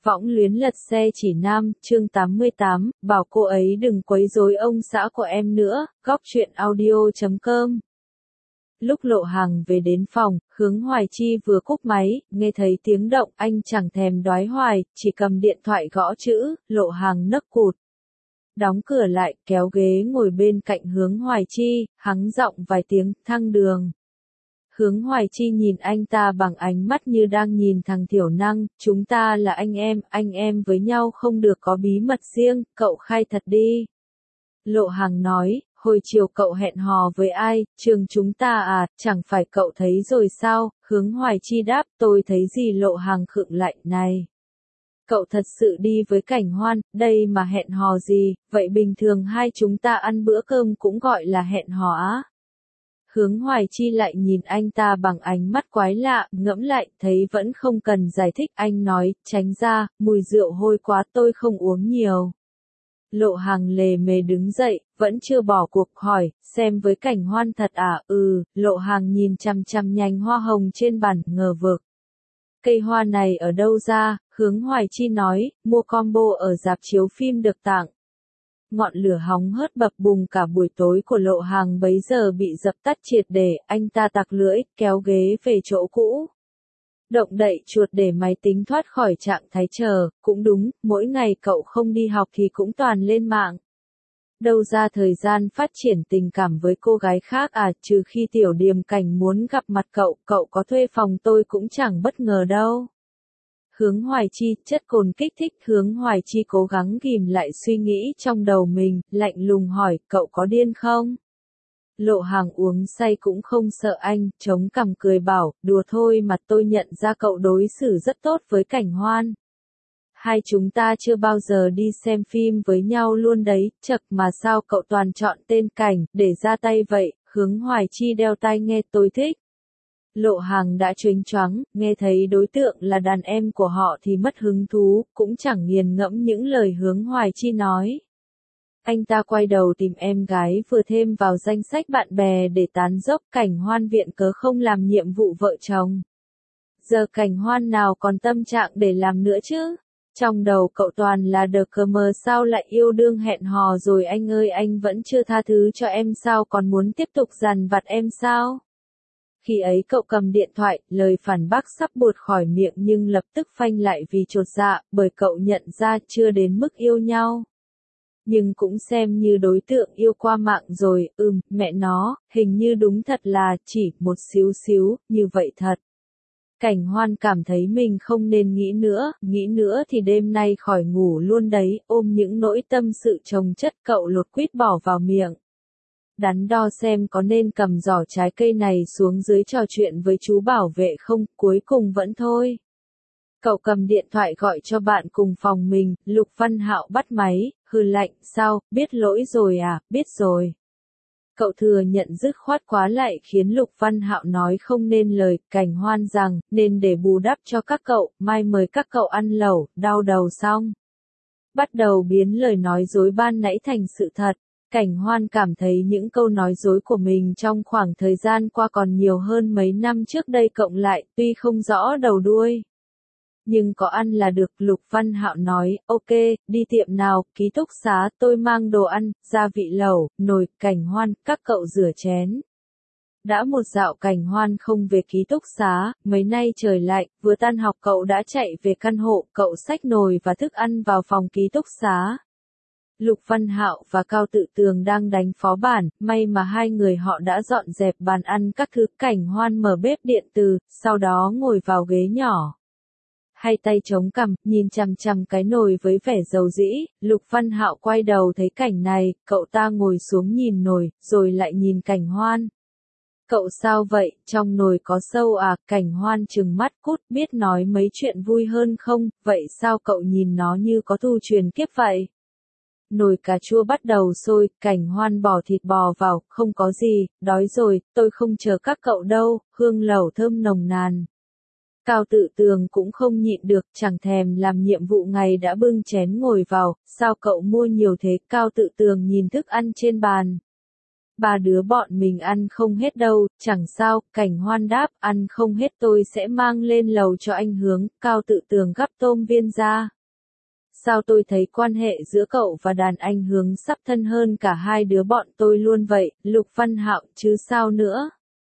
Võng luyến lật xe chỉ nam, chương 88, bảo cô ấy đừng quấy rối ông xã của em nữa, góc truyện audio.com. Lúc Lộ Hằng về đến phòng, Hướng Hoài Chi vừa cúp máy, nghe thấy tiếng động anh chẳng thèm đoái hoài, chỉ cầm điện thoại gõ chữ, Lộ Hằng nấc cụt. Đóng cửa lại, kéo ghế ngồi bên cạnh Hướng Hoài Chi, hắng giọng vài tiếng, thăng đường. Hướng Hoài Chi nhìn anh ta bằng ánh mắt như đang nhìn thằng thiểu năng, chúng ta là anh em với nhau không được có bí mật riêng, cậu khai thật đi. Lộ Hằng nói, hồi chiều cậu hẹn hò với ai, trường chúng ta à, chẳng phải cậu thấy rồi sao, Hướng Hoài Chi đáp, tôi thấy gì. Lộ Hằng khựng lại, này. Cậu thật sự đi với Cảnh Hoan, đây mà hẹn hò gì, vậy bình thường hai chúng ta ăn bữa cơm cũng gọi là hẹn hò á. Hướng Hoài Chi lại nhìn anh ta bằng ánh mắt quái lạ, ngẫm lại, thấy vẫn không cần giải thích, anh nói, tránh ra, mùi rượu hôi quá tôi không uống nhiều. Lộ Hằng lề mề đứng dậy, vẫn chưa bỏ cuộc hỏi, xem với Cảnh Hoan thật à, Lộ Hằng nhìn chằm chằm nhành hoa hồng trên bàn, ngờ vực. Cây hoa này ở đâu ra, Hướng Hoài Chi nói, mua combo ở rạp chiếu phim được tặng. Ngọn lửa hóng hớt bập bùng cả buổi tối của Lộ Hằng bấy giờ bị dập tắt triệt để, anh ta tặc lưỡi, kéo ghế về chỗ cũ. Động đậy chuột để máy tính thoát khỏi trạng thái chờ, cũng đúng, mỗi ngày cậu không đi học thì cũng toàn lên mạng. Đâu ra thời gian phát triển tình cảm với cô gái khác à, trừ khi Tiểu Điềm Cảnh muốn gặp mặt cậu có thuê phòng tôi cũng chẳng bất ngờ đâu. Hướng Hoài Chi, chất cồn kích thích. Hướng Hoài Chi cố gắng ghìm lại suy nghĩ trong đầu mình, lạnh lùng hỏi, cậu có điên không? Lộ Hằng uống say cũng không sợ anh, chống cằm cười bảo, đùa thôi mà, tôi nhận ra cậu đối xử rất tốt với Cảnh Hoan. Hai chúng ta chưa bao giờ đi xem phim với nhau luôn đấy, chậc mà sao cậu toàn chọn tên Cảnh, để ra tay vậy. Hướng Hoài Chi đeo tai nghe, tôi thích. Lộ Hằng đã chênh choáng, nghe thấy đối tượng là đàn em của họ thì mất hứng thú, cũng chẳng nghiền ngẫm những lời Hướng Hoài Chi nói. Anh ta quay đầu tìm em gái vừa thêm vào danh sách bạn bè để tán dốc. Cảnh Hoan viện cớ không làm nhiệm vụ vợ chồng. Giờ Cảnh Hoan nào còn tâm trạng để làm nữa chứ? Trong đầu cậu toàn là đờ cờ mờ, sao lại yêu đương hẹn hò rồi anh ơi, anh vẫn chưa tha thứ cho em sao, còn muốn tiếp tục dằn vặt em sao? Khi ấy cậu cầm điện thoại, lời phản bác sắp buột khỏi miệng nhưng lập tức phanh lại vì chột dạ, bởi cậu nhận ra chưa đến mức yêu nhau. Nhưng cũng xem như đối tượng yêu qua mạng rồi, mẹ nó, hình như đúng thật là, chỉ một xíu, như vậy thật. Cảnh Hoan cảm thấy mình không nên nghĩ nữa thì đêm nay khỏi ngủ luôn đấy, ôm những nỗi tâm sự chồng chất cậu lột quýt bỏ vào miệng. Đắn đo xem có nên cầm giỏ trái cây này xuống dưới trò chuyện với chú bảo vệ không, cuối cùng vẫn thôi. Cậu cầm điện thoại gọi cho bạn cùng phòng mình, Lục Văn Hạo bắt máy, hừ lạnh, sao, biết lỗi rồi à, biết rồi. Cậu thừa nhận dứt khoát quá lại khiến Lục Văn Hạo nói không nên lời. Cảnh Hoan rằng, nên để bù đắp cho các cậu, mai mời các cậu ăn lẩu, đau đầu xong. Bắt đầu biến lời nói dối ban nãy thành sự thật. Cảnh Hoan cảm thấy những câu nói dối của mình trong khoảng thời gian qua còn nhiều hơn mấy năm trước đây cộng lại, tuy không rõ đầu đuôi. Nhưng có ăn là được. Lục Văn Hạo nói, ok, đi tiệm nào, ký túc xá, tôi mang đồ ăn, gia vị lẩu, nồi. Cảnh Hoan, các cậu rửa chén. Đã một dạo Cảnh Hoan không về ký túc xá, mấy nay trời lạnh, vừa tan học cậu đã chạy về căn hộ, cậu xách nồi và thức ăn vào phòng ký túc xá. Lục Văn Hạo và Cao Tự Tường đang đánh phó bản, may mà hai người họ đã dọn dẹp bàn ăn các thứ. Cảnh Hoan mở bếp điện từ, sau đó ngồi vào ghế nhỏ. Hai tay chống cằm, nhìn chằm chằm cái nồi với vẻ dầu dĩ. Lục Văn Hạo quay đầu thấy cảnh này, cậu ta ngồi xuống nhìn nồi, rồi lại nhìn Cảnh Hoan. Cậu sao vậy, trong nồi có sâu à? Cảnh Hoan trừng mắt, cút, biết nói mấy chuyện vui hơn không, vậy sao cậu nhìn nó như có thù truyền kiếp vậy? Nồi cà chua bắt đầu sôi, Cảnh Hoan bỏ thịt bò vào, không có gì, đói rồi, tôi không chờ các cậu đâu, hương lẩu thơm nồng nàn. Cao Tự Tường cũng không nhịn được, chẳng thèm làm nhiệm vụ ngày đã bưng chén ngồi vào, sao cậu mua nhiều thế? Cao Tự Tường nhìn thức ăn trên bàn. Ba đứa bọn mình ăn không hết đâu, chẳng sao, Cảnh Hoan đáp, ăn không hết tôi sẽ mang lên lầu cho anh Hướng, Cao tự tường gắp tôm viên ra. Sao tôi thấy quan hệ giữa cậu và đàn anh Hướng sắp thân hơn cả hai đứa bọn tôi luôn vậy, Lục Văn Hạo chứ sao nữa.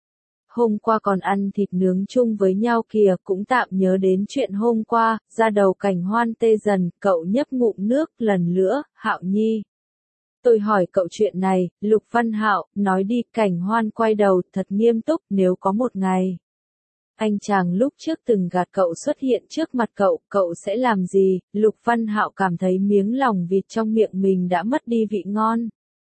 Hôm qua còn ăn thịt nướng chung với nhau kìa, cũng tạm nhớ đến chuyện hôm qua, ra đầu Cảnh Hoan tê dần, cậu nhấp ngụm nước, lần nữa, Hạo Nhi. Tôi hỏi cậu chuyện này, Lục Văn Hạo, nói đi, Cảnh Hoan quay đầu, thật nghiêm túc, nếu có một ngày. Anh chàng lúc trước từng gạt cậu xuất hiện trước mặt cậu sẽ làm gì? Lục Văn Hạo cảm thấy miếng lòng vịt trong miệng mình đã mất đi vị ngon.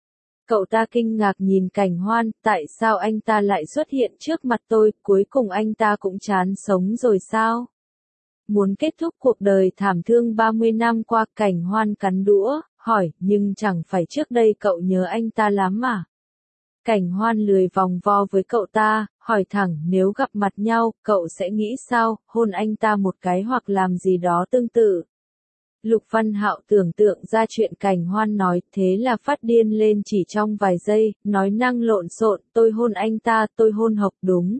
Cậu ta kinh ngạc nhìn Cảnh Hoan, tại sao anh ta lại xuất hiện trước mặt tôi, cuối cùng anh ta cũng chán sống rồi sao? Muốn kết thúc cuộc đời thảm thương 30 năm qua, Cảnh Hoan cắn đũa, hỏi, nhưng chẳng phải trước đây cậu nhớ anh ta lắm à? Cảnh Hoan lười vòng vo với cậu ta, hỏi thẳng, nếu gặp mặt nhau, cậu sẽ nghĩ sao, hôn anh ta một cái hoặc làm gì đó tương tự. Lục Văn Hạo tưởng tượng ra chuyện Cảnh Hoan nói, thế là phát điên lên chỉ trong vài giây, nói năng lộn xộn, tôi hôn anh ta, tôi hôn Hộc đúng.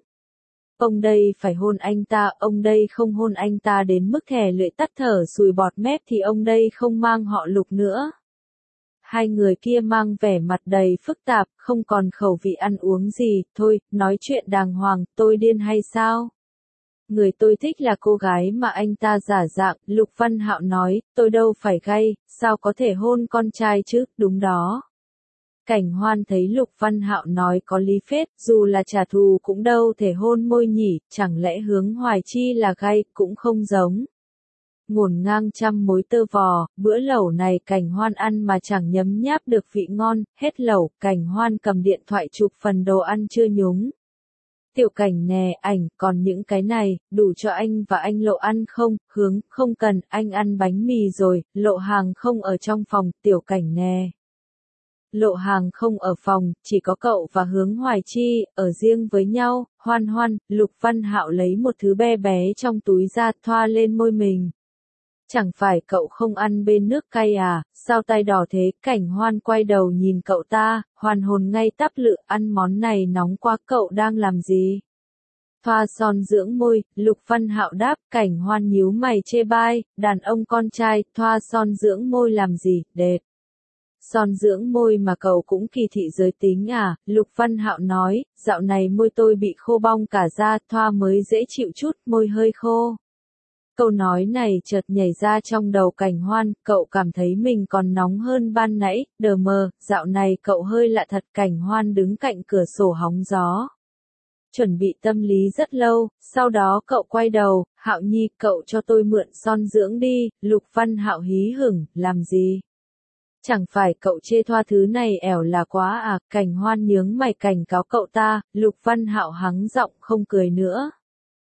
Ông đây phải hôn anh ta, ông đây không hôn anh ta đến mức thè lưỡi tắt thở sùi bọt mép thì ông đây không mang họ Lục nữa. Hai người kia mang vẻ mặt đầy phức tạp, không còn khẩu vị ăn uống gì, thôi, nói chuyện đàng hoàng, tôi điên hay sao? Người tôi thích là cô gái mà anh ta giả dạng, Lục Văn Hạo nói, tôi đâu phải gay, sao có thể hôn con trai chứ, đúng đó. Cảnh Hoan thấy Lục Văn Hạo nói có lý phết, dù là trả thù cũng đâu thể hôn môi nhỉ, chẳng lẽ Hướng Hoài Chi là gay, cũng không giống. Ngổn ngang trăm mối tơ vò, bữa lẩu này Cảnh Hoan ăn mà chẳng nhấm nháp được vị ngon, hết lẩu, Cảnh Hoan cầm điện thoại chụp phần đồ ăn chưa nhúng. Tiểu Cảnh nè, ảnh, còn những cái này, đủ cho anh và anh Lộ ăn không? Hướng, không cần, anh ăn bánh mì rồi, Lộ Hàng không ở trong phòng, Tiểu Cảnh nè. Lộ Hàng không ở phòng, chỉ có cậu và Hướng Hoài Chi, ở riêng với nhau, Hoan Hoan, Lục Văn Hạo lấy một thứ bé bé trong túi ra, thoa lên môi mình. Chẳng phải cậu không ăn bên nước cay à, sao tay đỏ thế? Cảnh Hoan quay đầu nhìn cậu ta, hoàn hồn ngay tắp lự, ăn món này nóng quá, cậu đang làm gì? Thoa son dưỡng môi, Lục Văn Hạo đáp, Cảnh Hoan nhíu mày chê bai, đàn ông con trai, thoa son dưỡng môi làm gì, đẹp. Son dưỡng môi mà cậu cũng kỳ thị giới tính à, Lục Văn Hạo nói, dạo này môi tôi bị khô bong cả da, thoa mới dễ chịu chút, môi hơi khô. Câu nói này chợt nhảy ra trong đầu Cảnh Hoan, cậu cảm thấy mình còn nóng hơn ban nãy, đờ mờ, dạo này cậu hơi lạ thật. Cảnh Hoan đứng cạnh cửa sổ hóng gió. Chuẩn bị tâm lý rất lâu, sau đó cậu quay đầu, Hạo Nhi, cậu cho tôi mượn son dưỡng đi, Lục Văn Hạo hí hửng, làm gì? Chẳng phải cậu chê thoa thứ này ẻo là quá à, Cảnh Hoan nhướng mày cảnh cáo cậu ta, Lục Văn Hạo hắng giọng không cười nữa.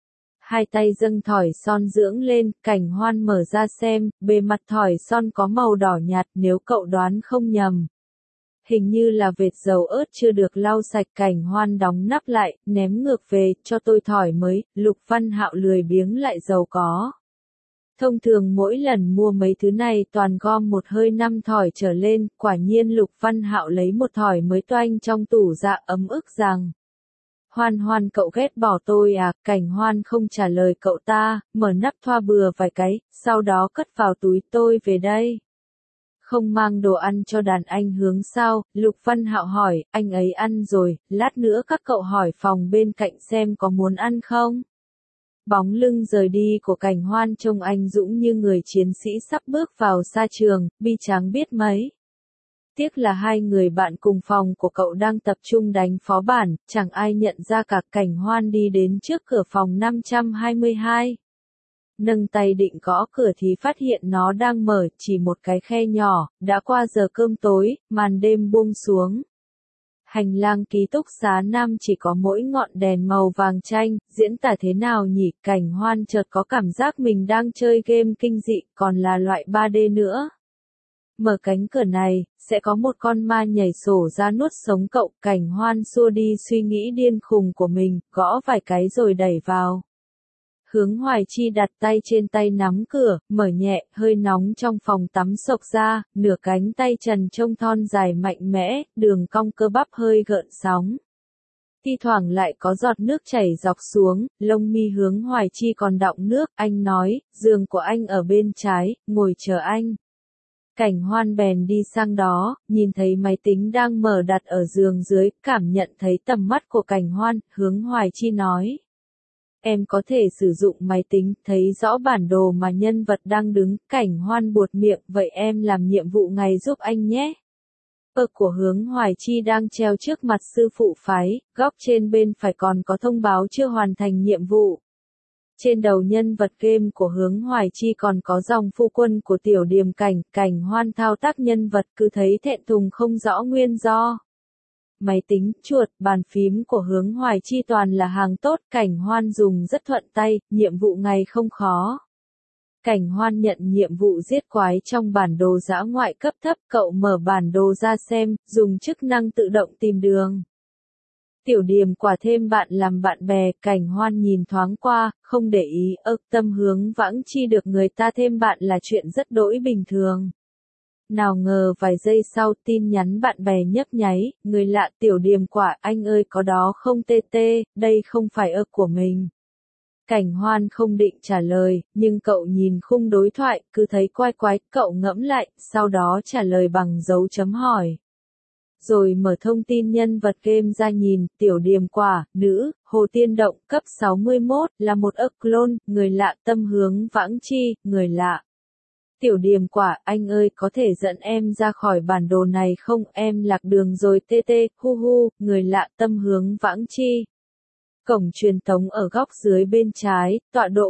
Hai tay dâng thỏi son dưỡng lên, Cảnh Hoan mở ra xem, bề mặt thỏi son có màu đỏ nhạt nếu cậu đoán không nhầm. Hình như là vệt dầu ớt chưa được lau sạch. Cảnh Hoan đóng nắp lại, ném ngược về, cho tôi thỏi mới, Lục Văn Hạo lười biếng lại dầu có. Thông thường mỗi lần mua mấy thứ này toàn gom một hơi 5 thỏi trở lên, quả nhiên Lục Văn Hạo lấy một thỏi mới toanh trong tủ ra ấm ức rằng. Hoan Hoan cậu ghét bỏ tôi à, Cảnh Hoan không trả lời cậu ta, mở nắp thoa bừa vài cái, sau đó cất vào túi tôi về đây. Không mang đồ ăn cho đàn anh Hướng sao, Lục Văn Hạo hỏi, anh ấy ăn rồi, lát nữa các cậu hỏi phòng bên cạnh xem có muốn ăn không. Bóng lưng rời đi của Cảnh Hoan trông anh dũng như người chiến sĩ sắp bước vào sa trường, bi tráng biết mấy. Tiếc là hai người bạn cùng phòng của cậu đang tập trung đánh phó bản, chẳng ai nhận ra cả. Cảnh Hoan đi đến trước cửa phòng 522. Nâng tay định gõ cửa thì phát hiện nó đang mở, chỉ một cái khe nhỏ, đã qua giờ cơm tối, màn đêm buông xuống. Hành lang ký túc xá Nam chỉ có mỗi ngọn đèn màu vàng chanh, diễn tả thế nào nhỉ? Cảnh Hoan chợt có cảm giác mình đang chơi game kinh dị, còn là loại 3D nữa. Mở cánh cửa này, sẽ có một con ma nhảy sổ ra nuốt sống cậu. Cảnh Hoan xua đi suy nghĩ điên khùng của mình, gõ vài cái rồi đẩy vào. Hướng Hoài Chi đặt tay trên tay nắm cửa, mở nhẹ, hơi nóng trong phòng tắm xộc ra, nửa cánh tay trần trông thon dài mạnh mẽ, đường cong cơ bắp hơi gợn sóng. Thi thoảng lại có giọt nước chảy dọc xuống, lông mi Hướng Hoài Chi còn đọng nước, anh nói, giường của anh ở bên trái, ngồi chờ anh. Cảnh Hoan bèn đi sang đó, nhìn thấy máy tính đang mở đặt ở giường dưới, cảm nhận thấy tầm mắt của Cảnh Hoan, Hướng Hoài Chi nói. Em có thể sử dụng máy tính, thấy rõ bản đồ mà nhân vật đang đứng, Cảnh Hoan buột miệng, vậy em làm nhiệm vụ ngày giúp anh nhé. Của Hướng Hoài Chi đang treo trước mặt sư phụ phái, góc trên bên phải còn có thông báo chưa hoàn thành nhiệm vụ. Trên đầu nhân vật game của Hướng Hoài Chi còn có dòng phu quân của Tiểu Điềm Cảnh, Cảnh Hoan thao tác nhân vật cứ thấy thẹn thùng không rõ nguyên do. Máy tính, chuột, bàn phím của Hướng Hoài Chi toàn là hàng tốt, Cảnh Hoan dùng rất thuận tay, nhiệm vụ ngày không khó. Cảnh Hoan nhận nhiệm vụ giết quái trong bản đồ dã ngoại cấp thấp, cậu mở bản đồ ra xem, dùng chức năng tự động tìm đường. Tiểu Điềm Quả thêm bạn làm bạn bè, Cảnh Hoan nhìn thoáng qua, không để ý, tâm Hướng Vãng Chi được người ta thêm bạn là chuyện rất đỗi bình thường. Nào ngờ vài giây sau tin nhắn bạn bè nhấp nháy, người lạ Tiểu Điềm Quả, anh ơi có đó không TT, đây không phải của mình. Cảnh Hoan không định trả lời, nhưng cậu nhìn khung đối thoại, cứ thấy quái quái, cậu ngẫm lại, sau đó trả lời bằng dấu chấm hỏi. Rồi mở thông tin nhân vật game ra nhìn, Tiểu Điềm Quả, nữ, Hồ Tiên Động, cấp 61, là một clone, người lạ tâm Hướng Vãng Chi, người lạ. Tiểu Điềm Quả, anh ơi có thể dẫn em ra khỏi bản đồ này không, em lạc đường rồi TT, hu hu, người lạ tâm Hướng Vãng Chi. Cổng truyền tống ở góc dưới bên trái, tọa độ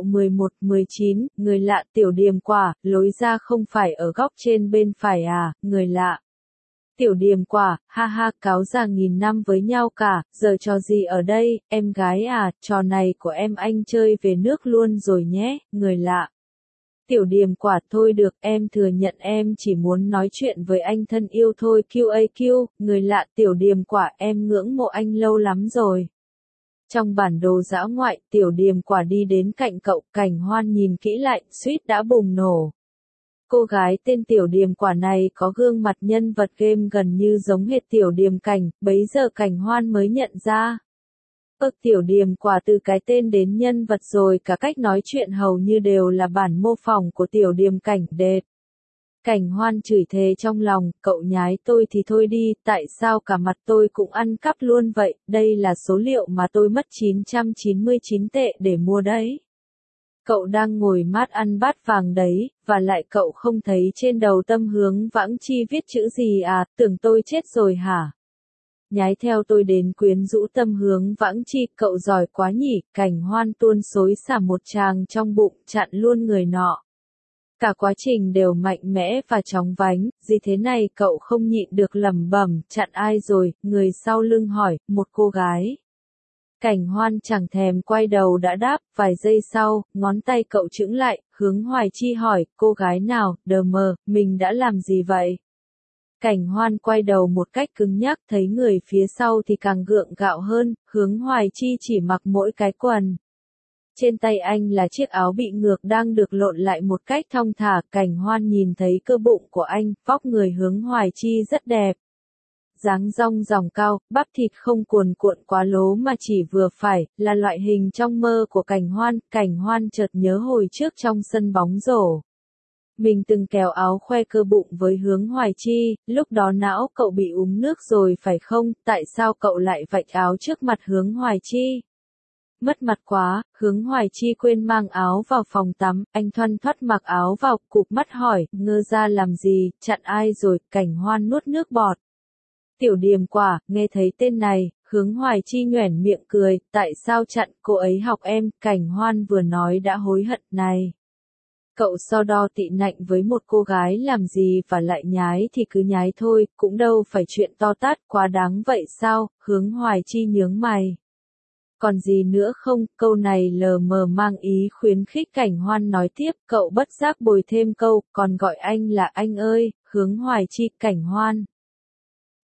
11-19, người lạ Tiểu Điềm Quả, lối ra không phải ở góc trên bên phải à, người lạ. Tiểu Điềm Quả, ha ha, cáo già nghìn năm với nhau cả, giờ trò gì ở đây, em gái à, trò này của em anh chơi về nước luôn rồi nhé, người lạ. Tiểu Điềm Quả, thôi được, em thừa nhận em chỉ muốn nói chuyện với anh thân yêu thôi, QAQ, người lạ Tiểu Điềm Quả, em ngưỡng mộ anh lâu lắm rồi. Trong bản đồ dã ngoại, Tiểu Điềm Quả đi đến cạnh cậu, Cảnh Hoan nhìn kỹ lại, suýt đã bùng nổ. Cô gái tên Tiểu Điềm Quả này có gương mặt nhân vật game gần như giống hệt Tiểu Điềm Cảnh, bấy giờ Cảnh Hoan mới nhận ra. Tiểu Điềm Quả từ cái tên đến nhân vật rồi cả cách nói chuyện hầu như đều là bản mô phỏng của Tiểu Điềm Cảnh, đệt. Cảnh Hoan chửi thề trong lòng, cậu nhái tôi thì thôi đi, tại sao cả mặt tôi cũng ăn cắp luôn vậy, đây là số liệu mà tôi mất 999 tệ để mua đấy. Cậu đang ngồi mát ăn bát vàng đấy, và lại cậu không thấy trên đầu tâm Hướng Vãng Chi viết chữ gì à, tưởng tôi chết rồi hả? Nhái theo tôi đến quyến rũ tâm Hướng Vãng Chi, cậu giỏi quá nhỉ, Cảnh Hoan tuôn xối xả một tràng trong bụng, chặn luôn người nọ. Cả quá trình đều mạnh mẽ và chóng vánh, gì thế này cậu không nhịn được lẩm bẩm, chặn ai rồi, người sau lưng hỏi, một cô gái. Cảnh Hoan chẳng thèm quay đầu đã đáp, vài giây sau, ngón tay cậu chững lại, Hướng Hoài Chi hỏi, cô gái nào, đờ mờ, mình đã làm gì vậy? Cảnh Hoan quay đầu một cách cứng nhắc, thấy người phía sau thì càng gượng gạo hơn, Hướng Hoài Chi chỉ mặc mỗi cái quần. Trên tay anh là chiếc áo bị ngược đang được lộn lại một cách thong thả, Cảnh Hoan nhìn thấy cơ bụng của anh, vóc người Hướng Hoài Chi rất đẹp. Dáng rong ròng cao, bắp thịt không cuồn cuộn quá lố mà chỉ vừa phải, là loại hình trong mơ của Cảnh Hoan chợt nhớ hồi trước trong sân bóng rổ. Mình từng kéo áo khoe cơ bụng với Hướng Hoài Chi, lúc đó não cậu bị uống nước rồi phải không, tại sao cậu lại vạch áo trước mặt Hướng Hoài Chi? Mất mặt quá, Hướng Hoài Chi quên mang áo vào phòng tắm, anh thoăn thoắt mặc áo vào, cụp mắt hỏi, ngơ ra làm gì, chặn ai rồi, Cảnh Hoan nuốt nước bọt. Tiểu Điềm Quả, nghe thấy tên này, Hướng Hoài Chi nhoẻn miệng cười, tại sao chặn, cô ấy học em, Cảnh Hoan vừa nói đã hối hận, này. Cậu so đo tị nạnh với một cô gái làm gì và lại nhái thì cứ nhái thôi, cũng đâu phải chuyện to tát quá đáng vậy sao, Hướng Hoài Chi nhướng mày. Còn gì nữa không, câu này lờ mờ mang ý khuyến khích Cảnh Hoan nói tiếp, cậu bất giác bồi thêm câu, còn gọi anh là anh ơi, Hướng Hoài Chi, Cảnh Hoan.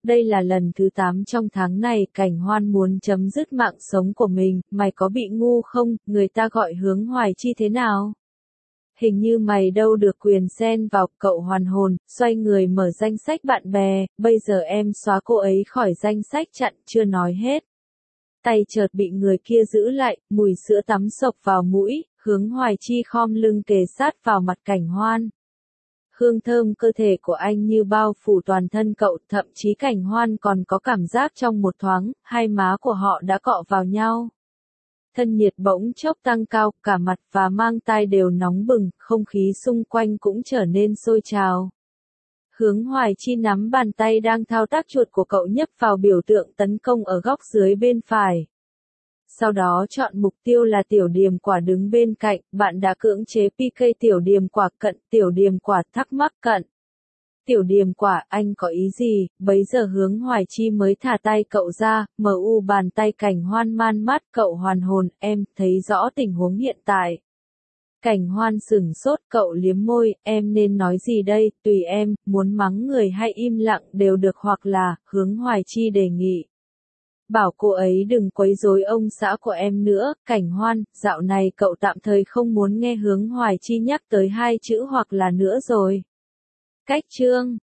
Đây là lần thứ 8 trong tháng này Cảnh Hoan muốn chấm dứt mạng sống của mình, mày có bị ngu không, người ta gọi Hướng Hoài Chi thế nào? Hình như mày đâu được quyền xen vào, cậu hoàn hồn, xoay người mở danh sách bạn bè, bây giờ em xóa cô ấy khỏi danh sách chặn, chưa nói hết. Tay chợt bị người kia giữ lại, mùi sữa tắm xộc vào mũi, Hướng Hoài Chi khom lưng kề sát vào mặt Cảnh Hoan. Hương thơm cơ thể của anh như bao phủ toàn thân cậu, thậm chí Cảnh Hoan còn có cảm giác trong một thoáng, hai má của họ đã cọ vào nhau. Thân nhiệt bỗng chốc tăng cao, cả mặt và mang tai đều nóng bừng, không khí xung quanh cũng trở nên sôi trào. Hướng Hoài Chi nắm bàn tay đang thao tác chuột của cậu nhấp vào biểu tượng tấn công ở góc dưới bên phải. Sau đó chọn mục tiêu là Tiểu Điềm Quả đứng bên cạnh, bạn đã cưỡng chế PK Tiểu Điềm Quả cận, Tiểu Điềm Quả thắc mắc cận. Tiểu Điềm Quả, anh có ý gì? Bấy giờ Hướng Hoài Chi mới thả tay cậu ra, bàn tay Cảnh Hoan man mắt, cậu hoàn hồn, em thấy rõ tình huống hiện tại. Cảnh Hoan sửng sốt, cậu liếm môi, em nên nói gì đây, tùy em, muốn mắng người hay im lặng đều được, hoặc là, Hướng Hoài Chi đề nghị. Bảo cô ấy đừng quấy rối ông xã của em nữa, Cảnh Hoan, dạo này cậu tạm thời không muốn nghe Hướng Hoài Chi nhắc tới hai chữ hoặc là nữa rồi. Cách chương